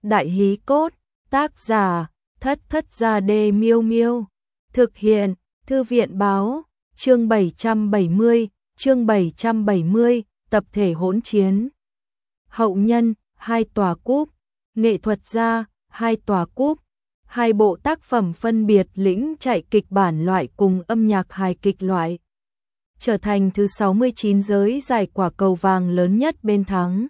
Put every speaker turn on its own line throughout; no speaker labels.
Đại hí cốt, tác giả, Thất Gia Đê Miêu Miêu. Thực hiện, Thư viện báo, chương 770, tập thể hỗn chiến. Hậu nhân, 2 tòa cúp. Nghệ thuật gia, 2 tòa cúp. 2 bộ tác phẩm phân biệt lĩnh chạy kịch bản loại cùng âm nhạc hài kịch loại. Trở thành thứ 69 giới giải quả cầu vàng lớn nhất bên thắng.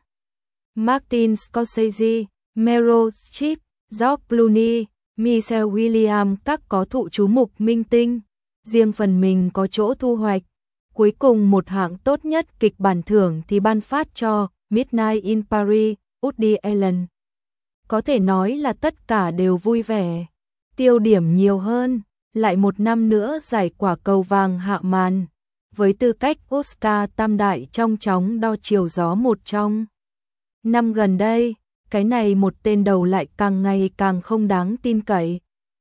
Martin Scorsese, Meryl Streep, George Clooney, Michelle Williams các có thụ chú mục minh tinh, riêng phần mình có chỗ thu hoạch. Cuối cùng một hạng tốt nhất kịch bản thưởng thì ban phát cho Midnight in Paris, Woody Allen. Có thể nói là tất cả đều vui vẻ. Tiêu điểm nhiều hơn, lại một năm nữa giải quả cầu vàng hạ màn. Với tư cách Oscar tam đại trong chóng đo chiều gió một trong. Năm gần đây, cái này một tên đầu lại càng ngày càng không đáng tin cậy.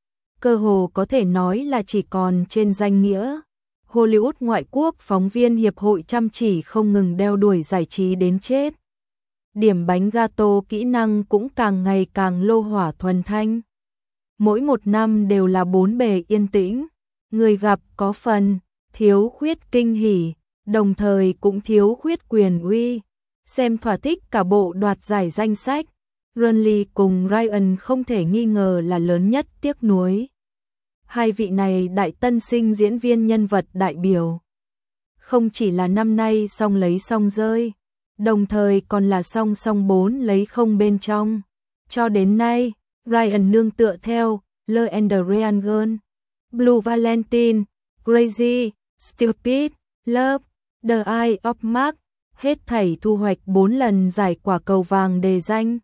Cơ hồ có thể nói là chỉ còn trên danh nghĩa. Hollywood ngoại quốc phóng viên hiệp hội chăm chỉ không ngừng đeo đuổi giải trí đến chết. Điểm bánh gato kỹ năng cũng càng ngày càng lô hỏa thuần thanh. Mỗi một năm đều là 4 bề yên tĩnh, người gặp có phần thiếu khuyết kinh hỉ, đồng thời cũng thiếu khuyết quyền uy. Xem thỏa thích cả bộ đoạt giải danh sách, Ronnie cùng Ryan không thể nghi ngờ là lớn nhất tiếc nuối. Hai vị này đại tân sinh diễn viên nhân vật đại biểu. Không chỉ là năm nay song lấy song rơi, đồng thời còn là song song 4 lấy không bên trong. Cho đến nay, Ryan nương tựa theo Le and the Real Girl, Blue Valentine, Crazy, Stupid, Love, The Eye of Mark, hết thảy thu hoạch 4 lần giải quả cầu vàng đề danh.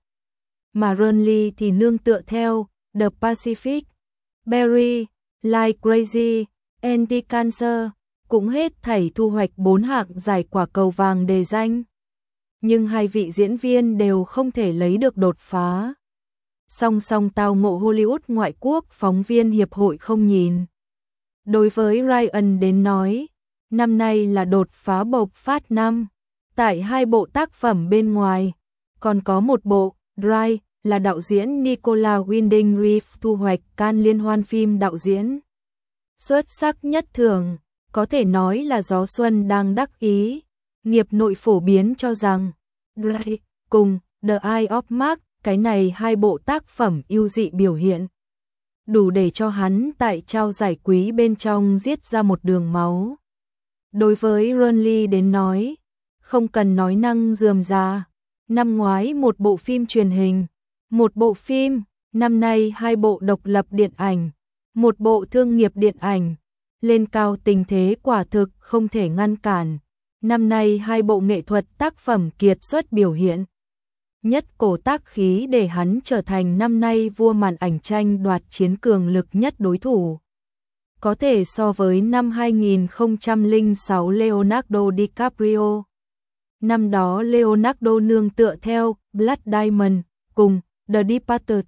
Mà Ronnie thì nương tựa theo The Pacific, Barry, Like Crazy, Anti-Cancer, cũng hết thảy thu hoạch 4 hạng giải quả cầu vàng đề danh. Nhưng hai vị diễn viên đều không thể lấy được đột phá. Song song tao ngộ Hollywood ngoại quốc phóng viên hiệp hội không nhìn. Đối với Ryan đến nói, năm nay là đột phá bộc phát năm. Tại 2 bộ tác phẩm bên ngoài, còn có một bộ, Drive, là đạo diễn Nicolas Winding Refn thu hoạch Cannes liên hoan phim đạo diễn xuất sắc nhất thưởng, có thể nói là gió xuân đang đắc ý. Nghiệp nội phổ biến cho rằng Drive cùng The Eye of Mark, cái này 2 bộ tác phẩm ưu dị biểu hiện, đủ để cho hắn tại trao giải quý bên trong giết ra một đường máu. Đối với Ronnie đến nói, không cần nói năng rườm rà, năm ngoái một bộ phim truyền hình, một bộ phim, năm nay 2 bộ độc lập điện ảnh, một bộ thương nghiệp điện ảnh, lên cao tình thế quả thực không thể ngăn cản. Năm nay 2 bộ nghệ thuật tác phẩm kiệt xuất biểu hiện, nhất cổ tác khí để hắn trở thành năm nay vua màn ảnh tranh đoạt chiến cường lực nhất đối thủ. Có thể so với năm 2006 Leonardo DiCaprio. Năm đó Leonardo nương tựa theo Blood Diamond cùng The Departed.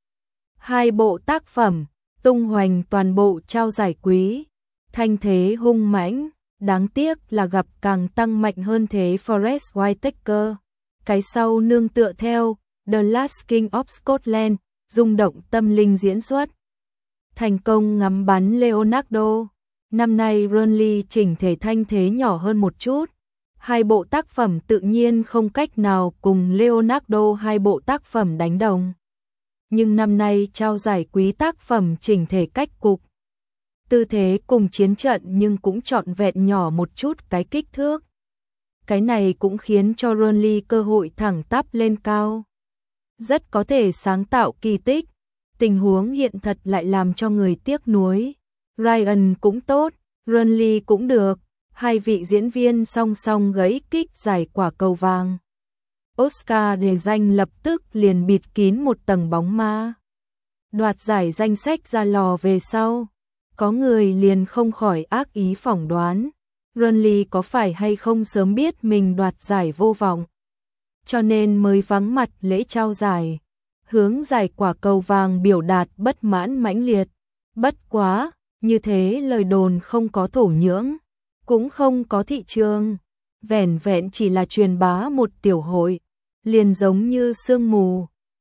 2 bộ tác phẩm tung hoành toàn bộ trao giải quý, thanh thế hung mãnh, đáng tiếc là gặp càng tăng mạnh hơn thế Forest Whitaker. Cái sau nương tựa theo The Last King of Scotland, rung động tâm linh diễn xuất. Thành công ngắm bắn Leonardo. Năm nay Ronnie chỉnh thể thanh thế nhỏ hơn một chút. 2 bộ tác phẩm tự nhiên không cách nào cùng Leonardo 2 bộ tác phẩm đánh đồng. Nhưng năm nay trao giải quý tác phẩm chỉnh thể cách cục. Tư thế cùng chiến trận nhưng cũng trọn vẹn nhỏ một chút cái kích thước. Cái này cũng khiến cho Ronnie cơ hội thẳng tắp lên cao. Rất có thể sáng tạo kỳ tích. Tình huống hiện thật lại làm cho người tiếc nuối. Ryan cũng tốt, Ronnie cũng được. 2 vị diễn viên song song gãy kích giải quả cầu vàng. Oscar đề danh lập tức liền bịt kín một tầng bóng ma. Đoạt giải danh sách ra lò về sau, có người liền không khỏi ác ý phỏng đoán, Ronnie có phải hay không sớm biết mình đoạt giải vô vọng, cho nên mới vắng mặt lễ trao giải, hướng giải quả cầu vàng biểu đạt bất mãn mãnh liệt. Bất quá, như thế lời đồn không có thổ nhưỡng, cũng không có thị trường, vẻn vẹn chỉ là truyền bá một tiểu hội, liền giống như sương mù,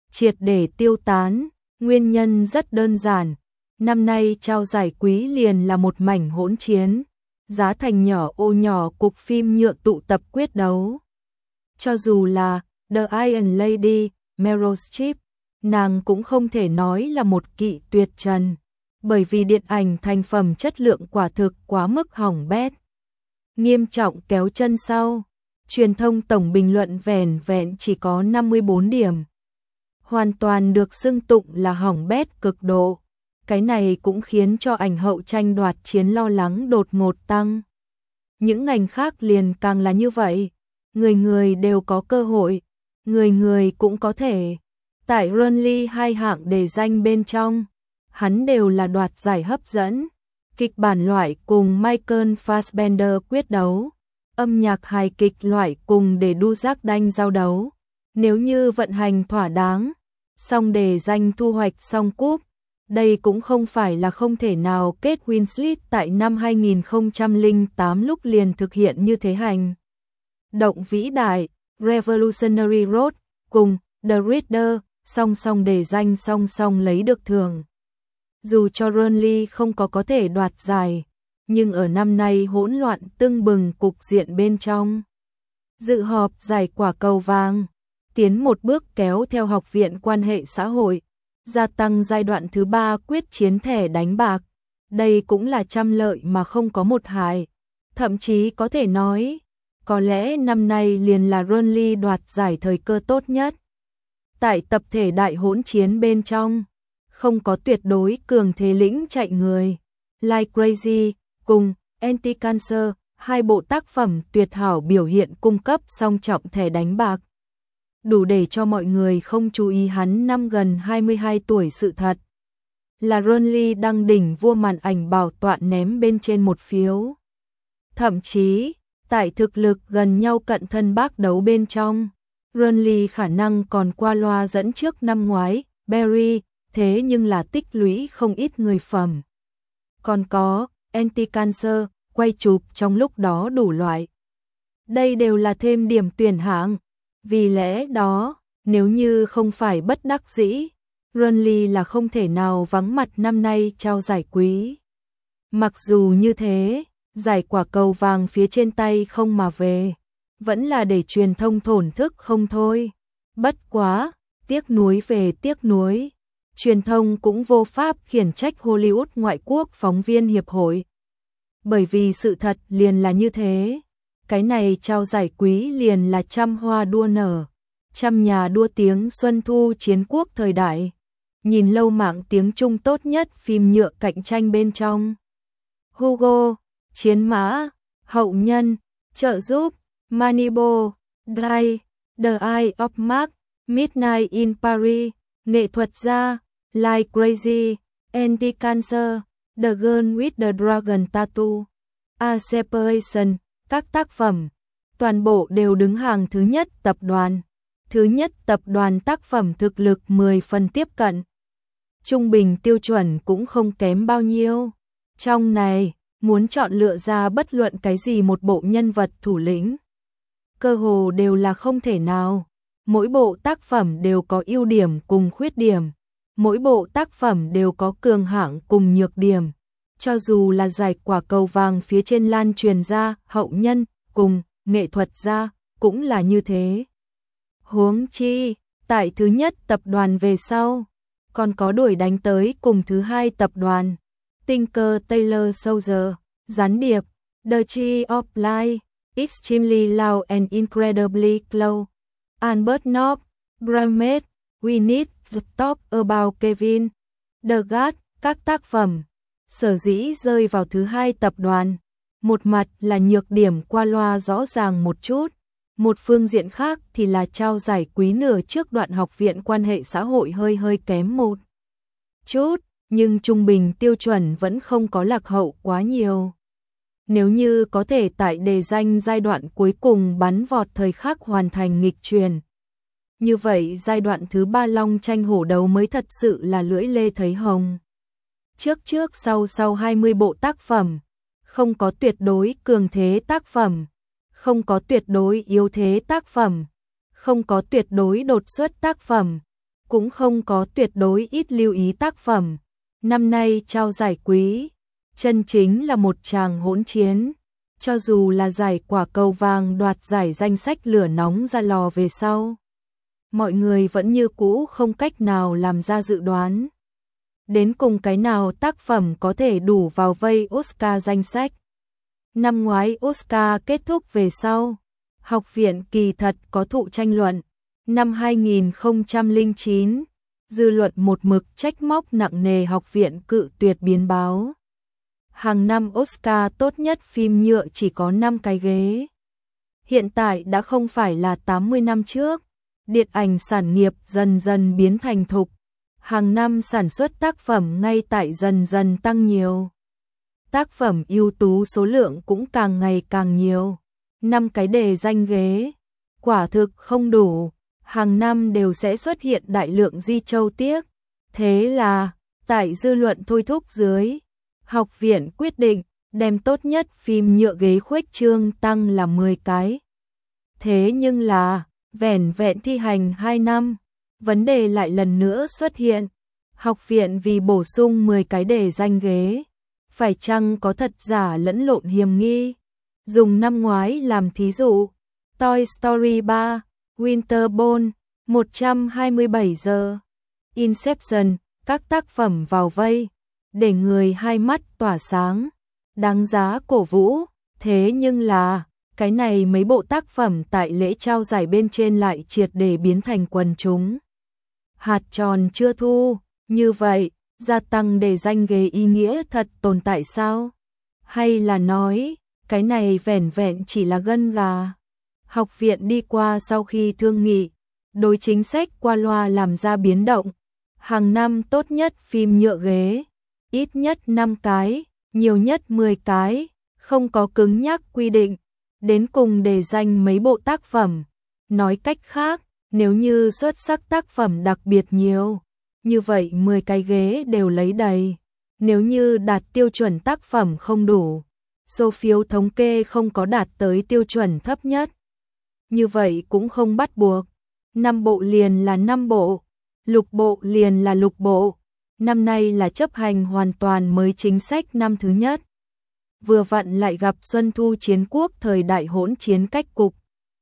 triệt để tiêu tán, nguyên nhân rất đơn giản. Năm nay trao giải quý liền là một mảnh hỗn chiến, giá thành nhỏ ô nhỏ cục phim nhựa tụ tập quyết đấu. Cho dù là The Iron Lady, Meryl Streep, nàng cũng không thể nói là một kỵ tuyệt trần, bởi vì điện ảnh thành phẩm chất lượng quả thực quá mức hỏng bét. Nghiêm trọng kéo chân sau, truyền thông tổng bình luận vẻn vẹn chỉ có 54 điểm. Hoàn toàn được xưng tụng là hỏng bét cực độ. Cái này cũng khiến cho ảnh hậu tranh đoạt chiến lo lắng đột ngột tăng. Những ngành khác liền càng là như vậy. Người người đều có cơ hội, người người cũng có thể. Tại Runly hai hạng đề danh bên trong, hắn đều là đoạt giải hấp dẫn. Kịch bản loại cùng Michael Fassbender quyết đấu, âm nhạc hài kịch loại cùng để đu giác đanh giao đấu. Nếu như vận hành thỏa đáng, song đề danh thu hoạch song cúp, đây cũng không phải là không thể nào. Kate Winslet tại năm 2008 lúc liền thực hiện như thế hành động vĩ đại Revolutionary Road cùng The Reader song song đề danh song song lấy được thưởng. Dù cho Runly không có thể đoạt giải, nhưng ở năm nay hỗn loạn tưng bừng cục diện bên trong, dự họp giải quả cầu vàng, tiến một bước kéo theo Học viện Quan hệ xã hội, gia tăng giai đoạn thứ 3 quyết chiến thẻ đánh bạc. Đây cũng là trăm lợi mà không có một hại. Thậm chí có thể nói, có lẽ năm nay liền là Runly đoạt giải thời cơ tốt nhất. Tại tập thể đại hỗn chiến bên trong, không có tuyệt đối cường thế lĩnh chạy người. Like Crazy cùng Anti-Cancer, hai bộ tác phẩm tuyệt hảo biểu hiện cung cấp song trọng thẻ đánh bạc. Đủ để cho mọi người không chú ý hắn năm gần 22 tuổi. Sự thật là Runly đăng đỉnh vua màn ảnh bảo tọa ném bên trên một phiếu. Thậm chí, tại thực lực gần nhau cận thân bác đấu bên trong, Runly khả năng còn qua loa dẫn trước năm ngoái, Barry, thế nhưng là tích lũy không ít người phẩm. Còn có Anti-Cancer, quay chụp trong lúc đó đủ loại. Đây đều là thêm điểm tuyển hạng. Vì lẽ đó, nếu như không phải bất đắc dĩ, Runly là không thể nào vắng mặt năm nay trao giải quý. Mặc dù như thế, giải quả cầu vàng phía trên tay không mà về, vẫn là để truyền thông thổn thức không thôi. Bất quá, tiếc nuối về tiếc nuối, truyền thông cũng vô pháp khiển trách Hollywood ngoại quốc phóng viên hiệp hội. Bởi vì sự thật liền là như thế. Cái này trao giải quý liền là trăm hoa đua nở, trăm nhà đua tiếng xuân thu chiến quốc thời đại. Nhìn lâu mạng tiếng Trung tốt nhất phim nhựa cạnh tranh bên trong. Hugo, Chiến mã, Hậu nhân, Trợ giúp, Moneyball, Drive, The Eye of Mark, Midnight in Paris, Nghệ thuật gia, Like Crazy, Anti-Cancer, The Girl with the Dragon Tattoo, A Separation. Các tác phẩm, toàn bộ đều đứng hàng thứ nhất tập đoàn. Thứ nhất tập đoàn tác phẩm thực lực 10 phần tiếp cận. Trung bình tiêu chuẩn cũng không kém bao nhiêu. Trong này, muốn chọn lựa ra bất luận cái gì một bộ nhân vật thủ lĩnh, cơ hồ đều là không thể nào. Mỗi bộ tác phẩm đều có ưu điểm cùng khuyết điểm. Mỗi bộ tác phẩm đều có cường hạng cùng nhược điểm. Cho dù là giải quả cầu vàng phía trên lan truyền ra, hậu nhân, cùng, nghệ thuật gia, cũng là như thế. Huống chi, tại thứ nhất tập đoàn về sau, còn có đuổi đánh tới cùng thứ hai tập đoàn, Tinker Tailor Soldier, Gián điệp, The Tree of Life, Extremely Loud and Incredibly Close, Albert Nobbs, Bramett, We Need to Talk About Kevin, The God. Các tác phẩm sở dĩ rơi vào thứ hai tập đoàn, một mặt là nhược điểm qua loa rõ ràng một chút, một phương diện khác thì là trao giải quý nửa trước đoạn Học viện Quan hệ xã hội hơi kém một chút, nhưng trung bình tiêu chuẩn vẫn không có lạc hậu quá nhiều. Nếu như có thể tại đề danh giai đoạn cuối cùng bắn vọt thời khắc hoàn thành nghịch truyền, như vậy giai đoạn thứ 3 long tranh hổ đấu mới thật sự là lưỡi lê thấy hồng. Trước sau 20 bộ tác phẩm, không có tuyệt đối cường thế tác phẩm, không có tuyệt đối yếu thế tác phẩm, không có tuyệt đối đột xuất tác phẩm, cũng không có tuyệt đối ít lưu ý tác phẩm. Năm nay trao giải quý, chân chính là một tràng hỗn chiến. Cho dù là giải Quả Cầu Vàng đoạt giải danh sách lửa nóng ra lò về sau, mọi người vẫn như cũ không cách nào làm ra dự đoán. Đến cùng cái nào tác phẩm có thể đủ vào vây Oscar danh sách. Năm ngoái Oscar kết thúc về sau, học viện kỳ thật có thụ tranh luận. Năm 2009, dư luận một mực trách móc nặng nề học viện cự tuyệt biến báo. Hàng năm Oscar tốt nhất phim nhựa chỉ có 5 cái ghế. Hiện tại đã không phải là 80 năm trước, điện ảnh sản nghiệp dần dần biến thành thục. Hàng năm sản xuất tác phẩm ngay tại dần dần tăng nhiều. Tác phẩm ưu tú số lượng cũng càng ngày càng nhiều. 5 cái đề danh ghế, quả thực không đủ. Hàng năm đều sẽ xuất hiện đại lượng di châu tiếc. Thế là, tại dư luận thôi thúc dưới, học viện quyết định đem tốt nhất phim nhựa ghế khuếch trương tăng là 10 cái. Thế nhưng là, vẻn vẹn thi hành 2 năm, vấn đề lại lần nữa xuất hiện. Học viện vì bổ sung 10 cái đề danh ghế, phải chăng có thật giả lẫn lộn hiềm nghi? Dùng năm ngoái làm thí dụ, Toy Story 3, Winter Bone, 127 giờ, Inception, các tác phẩm vào vây, để người hai mắt tỏa sáng, đáng giá cổ vũ. Thế nhưng là, cái này mấy bộ tác phẩm tại lễ trao giải bên trên lại triệt để biến thành quần chúng. Hạt tròn chưa thu, như vậy, gia tăng đề danh ghế ý nghĩa thật tồn tại sao? Hay là nói, cái này vẻn vẹn chỉ là gân gà? Học viện đi qua sau khi thương nghị, đối chính sách qua loa làm ra biến động. Hàng năm tốt nhất phim nhựa ghế, ít nhất 5 cái, nhiều nhất 10 cái, không có cứng nhắc quy định. Đến cùng đề danh mấy bộ tác phẩm. Nói cách khác, nếu như xuất sắc tác phẩm đặc biệt nhiều, như vậy 10 cái ghế đều lấy đầy. Nếu như đạt tiêu chuẩn tác phẩm không đủ, số phiếu thống kê không có đạt tới tiêu chuẩn thấp nhất, như vậy cũng không bắt buộc. 5 bộ liền là 5 bộ, lục bộ liền là lục bộ. Năm nay là chấp hành hoàn toàn mới chính sách năm thứ nhất. Vừa vặn lại gặp Xuân Thu Chiến Quốc thời đại hỗn chiến cách cục.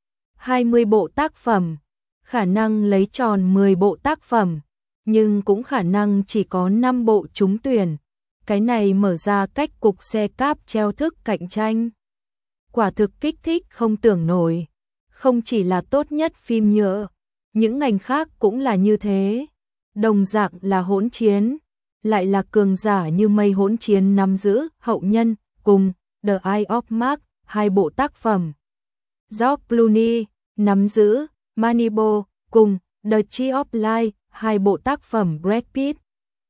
20 bộ tác phẩm, khả năng lấy tròn 10 bộ tác phẩm, nhưng cũng khả năng chỉ có 5 bộ trúng tuyển. Cái này mở ra cách cục xe cáp treo thức cạnh tranh. Quả thực kích thích không tưởng nổi. Không chỉ là tốt nhất phim nhựa, những ngành khác cũng là như thế. Đồng dạng là hỗn chiến, lại là cường giả như mây hỗn chiến nắm giữ Hậu Nhân cùng The Eye of Mark, 2 bộ tác phẩm. George Clooney nắm giữ Moneyball cùng The Tree of Life, 2 bộ tác phẩm. Brad Pitt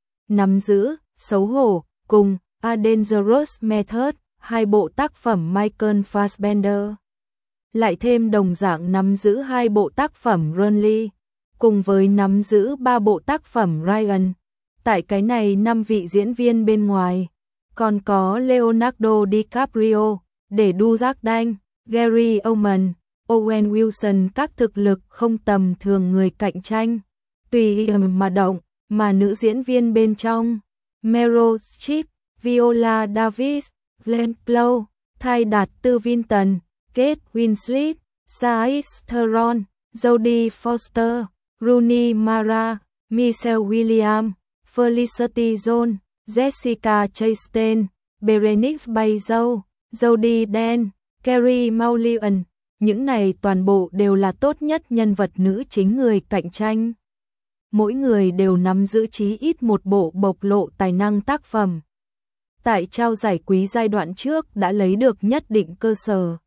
nắm giữ Xấu Hổ cùng A Dangerous Method, 2 bộ tác phẩm. Michael Fassbender lại thêm đồng dạng nắm giữ 2 bộ tác phẩm. Ron Lee cùng với nắm giữ 3 bộ tác phẩm. Ryan. Tại cái này 5 vị diễn viên bên ngoài, còn có Leonardo DiCaprio, để Dujardin, Gary Oldman, Owen Wilson, các thực lực không tầm thường người cạnh tranh. Tùy mà động, mà nữ diễn viên bên trong, Meryl Streep, Viola Davis, Glenn Close, Ty Đạt Tư Vinton, Kate Winslet, Charlize Theron, Jodie Foster, Rooney Mara, Michelle Williams, Felicity Jones, Jessica Chastain, Berenice Bejo, Jodie Dench, Carey Mulligan. Những này toàn bộ đều là tốt nhất nhân vật nữ chính người cạnh tranh. Mỗi người đều nắm giữ chí ít một bộ bộc lộ tài năng tác phẩm. Tại trao giải quý giai đoạn trước đã lấy được nhất định cơ sở.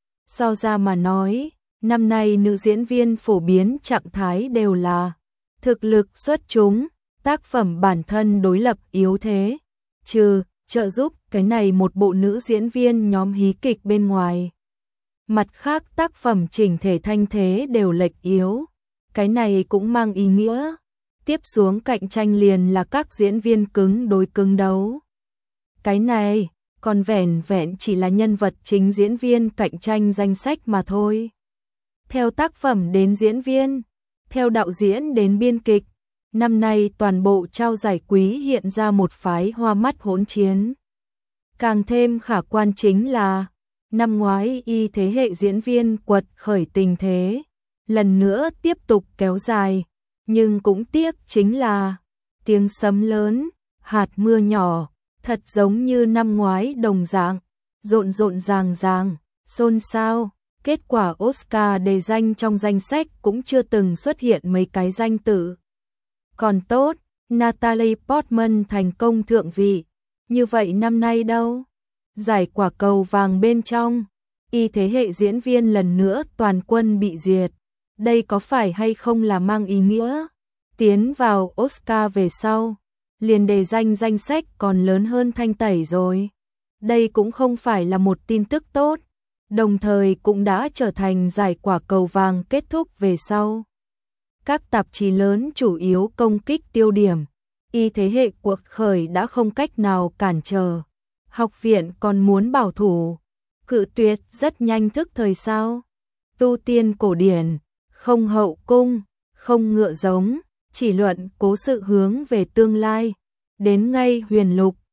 So ra mà nói, năm nay nữ diễn viên phổ biến trạng thái đều là thực lực xuất chúng, tác phẩm bản thân đối lập yếu thế, trừ trợ giúp cái này một bộ nữ diễn viên nhóm hí kịch bên ngoài. Mặt khác tác phẩm chỉnh thể thanh thế đều lệch yếu, cái này cũng mang ý nghĩa tiếp xuống cạnh tranh liền là các diễn viên cứng đối cứng đấu. Cái này còn vẻn vẹn chỉ là nhân vật chính diễn viên cạnh tranh danh sách mà thôi. Theo tác phẩm đến diễn viên, theo đạo diễn đến biên kịch, Năm nay toàn bộ trao giải quý hiện ra một phái hoa mắt hỗn chiến. Càng thêm khả quan chính là, năm ngoái thế hệ diễn viên quật khởi tình thế, lần nữa tiếp tục kéo dài, nhưng cũng tiếc chính là, tiếng sấm lớn, hạt mưa nhỏ, thật giống như năm ngoái đồng dạng, rộn rộn ràng ràng, xôn xao. Kết quả Oscar đề danh trong danh sách cũng chưa từng xuất hiện mấy cái danh tự. Còn tốt, Natalie Portman thành công thượng vị, như vậy năm nay đâu? Giải quả cầu vàng bên trong, thế hệ diễn viên lần nữa toàn quân bị diệt. Đây có phải hay không là mang ý nghĩa tiến vào Oscar về sau, liền đề danh danh sách còn lớn hơn thanh tẩy rồi. Đây cũng không phải là một tin tức tốt, đồng thời cũng đã trở thành giải quả cầu vàng kết thúc về sau. Các tạp chí lớn chủ yếu công kích tiêu điểm, thế hệ cuộc khởi đã không cách nào cản trở. Học viện còn muốn bảo thủ, cự tuyệt rất nhanh thức thời sao. Tu tiên cổ điển, không hậu cung, không ngựa giống, chỉ luận cố sự hướng về tương lai. Đến ngay huyền lục,